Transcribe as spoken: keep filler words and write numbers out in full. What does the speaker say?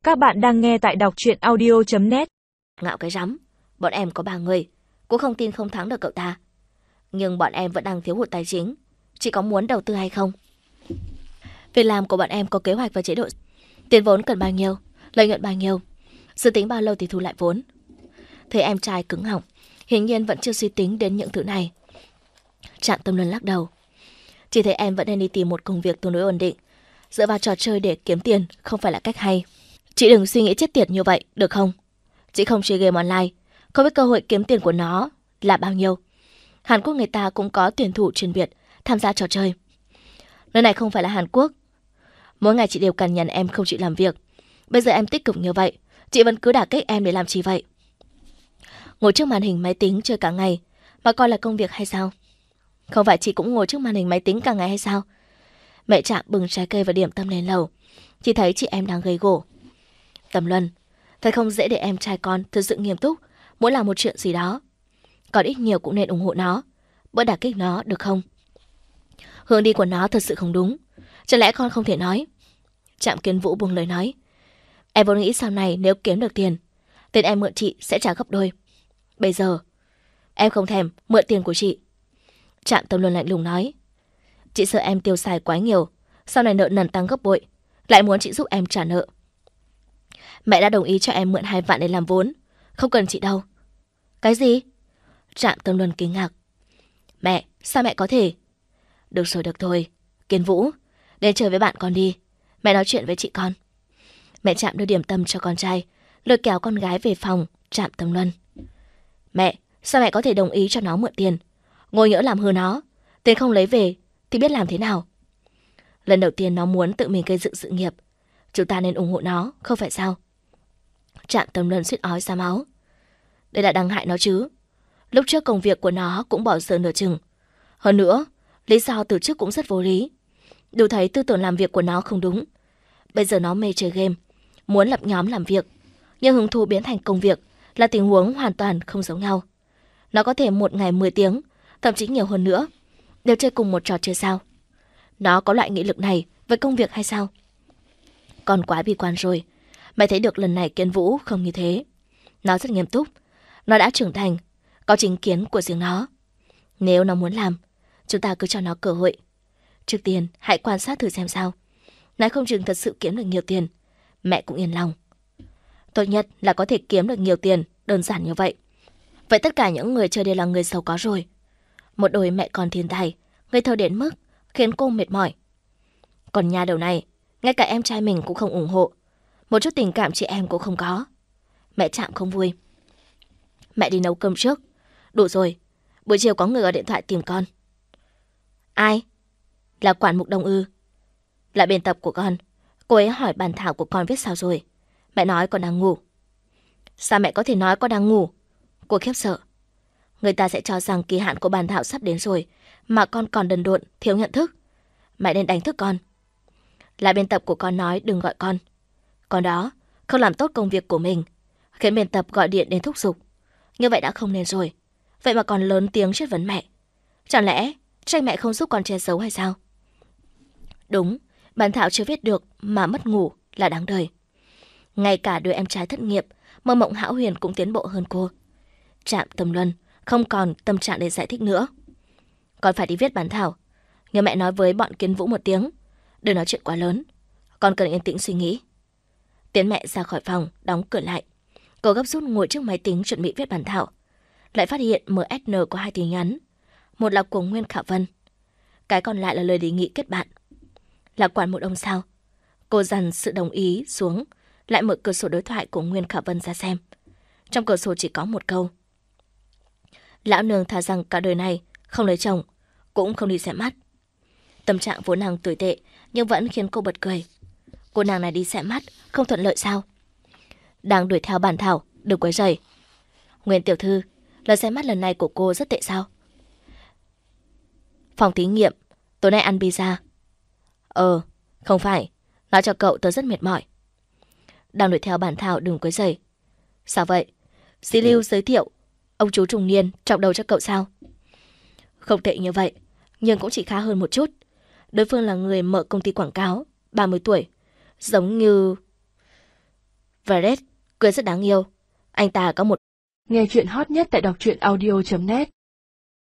Các bạn đang nghe tại đọc truyện audio chấm net. Ngạo cái rắm, bọn em có ba người, cũng không tin không thắng được cậu ta. Nhưng bọn em vẫn đang thiếu hụt tài chính, chị có muốn đầu tư hay không? Việc làm của bọn em có kế hoạch và chế độ. Tiền vốn cần bao nhiêu, lợi nhuận bao nhiêu, dự tính bao lâu thì thu lại vốn. Thấy em trai cứng họng, hiển nhiên vẫn chưa suy tính đến những thứ này. Trạm Tâm Luân lắc đầu. Chỉ thấy em vẫn nên đi tìm một công việc tương đối ổn định. Dựa vào trò chơi để kiếm tiền không phải là cách hay. Chị đừng suy nghĩ chết tiệt như vậy, được không? Chị không chơi game online, không biết cơ hội kiếm tiền của nó là bao nhiêu. Hàn Quốc người ta cũng có tuyển thủ chuyên biệt tham gia trò chơi. Nơi này không phải là Hàn Quốc. Mỗi ngày chị đều cằn nhằn em không chịu làm việc. Bây giờ em tích cực như vậy, chị vẫn cứ đả kích em để làm chi vậy? Ngồi trước màn hình máy tính chơi cả ngày mà coi là công việc hay sao? Không phải chị cũng ngồi trước màn hình máy tính cả ngày hay sao? Mẹ Trạm bưng trái cây và điểm tâm lên lầu. Chỉ thấy chị em đang gây gổ. Tâm Luân, thật không dễ để em trai con thực sự nghiêm túc muốn làm một chuyện gì đó. Còn ít nhiều cũng nên ủng hộ nó, bớt đả kích nó được không? Hướng đi của nó thật sự không đúng. Chẳng lẽ con không thể nói? Trạm Kiến Vũ buông lời nói. Em vốn nghĩ sau này nếu kiếm được tiền, tiền em mượn chị sẽ trả gấp đôi. Bây giờ em không thèm mượn tiền của chị. Trạm Tâm Luân lạnh lùng nói. Chị sợ em tiêu xài quá nhiều, sau này nợ nần tăng gấp bội, lại muốn chị giúp em trả nợ. Mẹ đã đồng ý cho em mượn hai vạn để làm vốn, không cần chị đâu. Cái gì? Trạm Tâm Luân kinh ngạc. Mẹ, sao mẹ có thể? Được rồi, được thôi. Kiến Vũ, đến chơi với bạn con đi. Mẹ nói chuyện với chị con. Mẹ Trạm đưa điểm tâm cho con trai, lôi kéo con gái về phòng Trạm Tâm Luân. Mẹ, sao mẹ có thể đồng ý cho nó mượn tiền? Ngồi nhỡ làm hư nó, tiền không lấy về thì biết làm thế nào? Lần đầu tiên nó muốn tự mình gây dựng sự nghiệp, chúng ta nên ủng hộ nó, không phải sao? Trạm Tâm Luân suýt ói ra máu. Đây là đang hại nó chứ. Lúc trước công việc của nó cũng bỏ dở nửa chừng. Hơn nữa, lý do từ trước cũng rất vô lý. Đủ thấy tư tưởng làm việc của nó không đúng. Bây giờ nó mê chơi game, muốn lập nhóm làm việc, nhưng hứng thú biến thành công việc là tình huống hoàn toàn không giống nhau. Nó có thể một ngày mười tiếng, thậm chí nhiều hơn nữa, đều chơi cùng một trò chơi sao? Nó có loại nghị lực này với công việc hay sao? Con quá bi quan rồi. Mày thấy được lần này Kiến Vũ không như thế. Nó rất nghiêm túc. Nó đã trưởng thành, có chính kiến của riêng nó. Nếu nó muốn làm, chúng ta cứ cho nó cơ hội. Trước tiên, hãy quan sát thử xem sao. Nói không chừng thật sự kiếm được nhiều tiền, mẹ cũng yên lòng. Tốt nhất là có thể kiếm được nhiều tiền, đơn giản như vậy. Vậy tất cả những người chơi đều là người giàu có rồi. Một đôi mẹ con thiên tài, ngây thơ đến mức khiến cô mệt mỏi. Còn nhà đầu này, ngay cả em trai mình cũng không ủng hộ. Một chút tình cảm chị em cũng không có. Mẹ Trạm không vui. Mẹ đi nấu cơm trước. Đủ rồi, buổi chiều có người gọi điện thoại tìm con. Ai? Là quản mục Đông ư? Là biên tập của con. Cô ấy hỏi bản thảo của con viết sao rồi. Mẹ nói con đang ngủ. Sao mẹ có thể nói con đang ngủ? Cô khiếp sợ. Người ta sẽ cho rằng kỳ hạn của bản thảo sắp đến rồi, mà con còn đần độn, thiếu nhận thức. Mẹ nên đánh thức con. Là biên tập của con nói đừng gọi con. Con đó không làm tốt công việc của mình, khiến biên tập gọi điện đến thúc giục. Như vậy đã không nên rồi. Vậy mà còn lớn tiếng chất vấn mẹ. Chẳng lẽ trách mẹ không giúp con che giấu hay sao? Đúng, bản thảo chưa viết được mà mất ngủ là đáng đời. Ngay cả đứa em trai thất nghiệp, Mơ Mộng Hão Huyền cũng tiến bộ hơn cô. Trạm Tâm Luân không còn tâm trạng để giải thích nữa. Con phải đi viết bản thảo. Nhờ mẹ nói với bọn Kiến Vũ một tiếng, đừng nói chuyện quá lớn. Con cần yên tĩnh suy nghĩ. Tiến mẹ ra khỏi phòng, đóng cửa lại. Cô gấp rút ngồi trước máy tính chuẩn bị viết bản thảo. Lại phát hiện em ét en có hai tin nhắn. Một là của Nguyên Khả Vân. Cái còn lại là lời đề nghị kết bạn. Là quản một ông sao? Cô dằn sự đồng ý xuống, lại mở cửa sổ đối thoại của Nguyên Khả Vân ra xem. Trong cửa sổ chỉ có một câu. Lão nương thà rằng cả đời này không lấy chồng, cũng không đi xem mắt. Tâm trạng vốn nàng tồi tệ, nhưng vẫn khiến cô bật cười. Cô nàng này đi xem mắt, không thuận lợi sao? Đang đuổi theo bản thảo, đừng quấy rầy. Nguyên tiểu thư, lần xem mắt lần này của cô rất tệ sao? Phòng thí nghiệm, tối nay ăn pizza. Ờ, không phải, nói cho cậu tớ rất mệt mỏi. Đang đuổi theo bản thảo, đừng quấy rầy. Sao vậy? Dĩ Lưu giới thiệu ông chú trung niên trọng đầu cho cậu sao? Không tệ như vậy, nhưng cũng chỉ khá hơn một chút. Đối phương là người mở công ty quảng cáo, ba mươi tuổi, giống như... Fred, cười rất đáng yêu. Anh ta có một... Nghe chuyện hot nhất tại đọc truyện audio chấm net